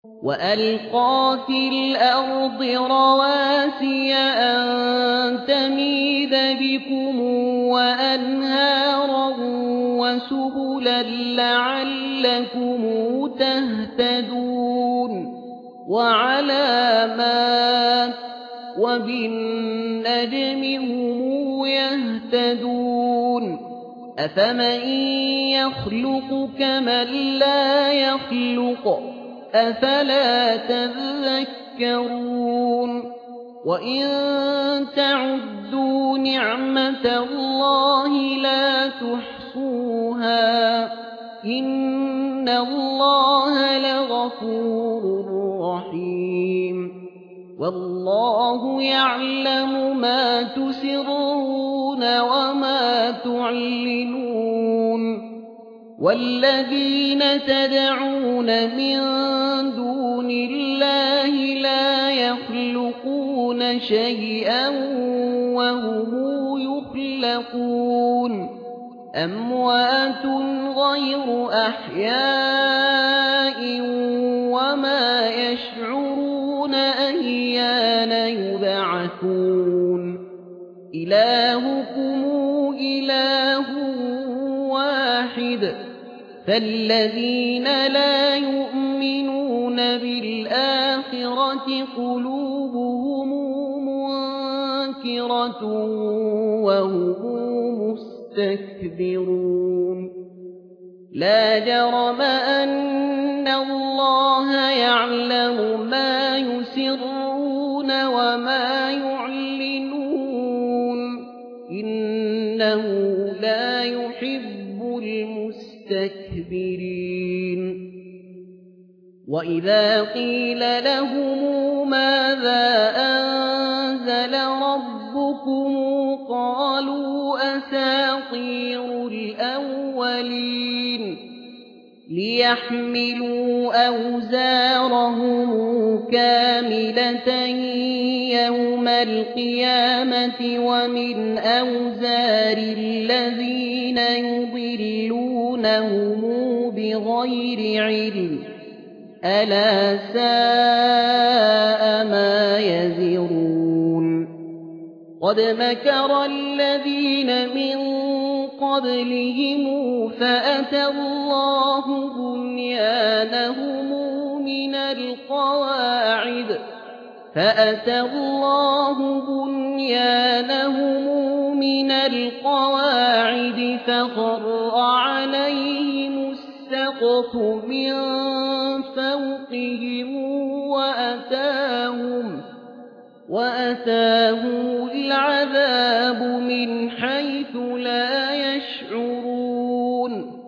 وألقى في الأرض رواسي أن تميد بكم وأنهارا وسبلا لعلكم تهتدون وعلامات وبالنجم هم يهتدون أفمن يخلق كمن لا يخلق أفلا تذكرون وإن تعدوا نعمة الله لا تحصوها إن الله لغفور رحيم والله يعلم ما تسرون وما تعلنون والذين تدعون من دون الله لا يخلقون شيئا وهم يخلقون أموات غير أحياء وما يشعرون أيان يبعثون إلهكم إله واحد فالذين لا يؤمنون بالآخرة قلوبهم منكرة وهم مستكبرون لا جرم أن الله يعلم ما يسرون وما يعلنون إنه لا يحب المستكبرين وإذا قيل لهم ماذا أنزل ربكم قالوا أساطير الأولين ليحملوا أوزارهم كاملة يوم القيامة ومن أوزار الذين يضلونهم بغير علم ألا ساء ما يزرون قد مكر الذين من قبلهم فأتى الله بنيانهم من القواعد فخر عليهم السقف من فوقهم وأتاهم العذاب من حيث لا يشعرون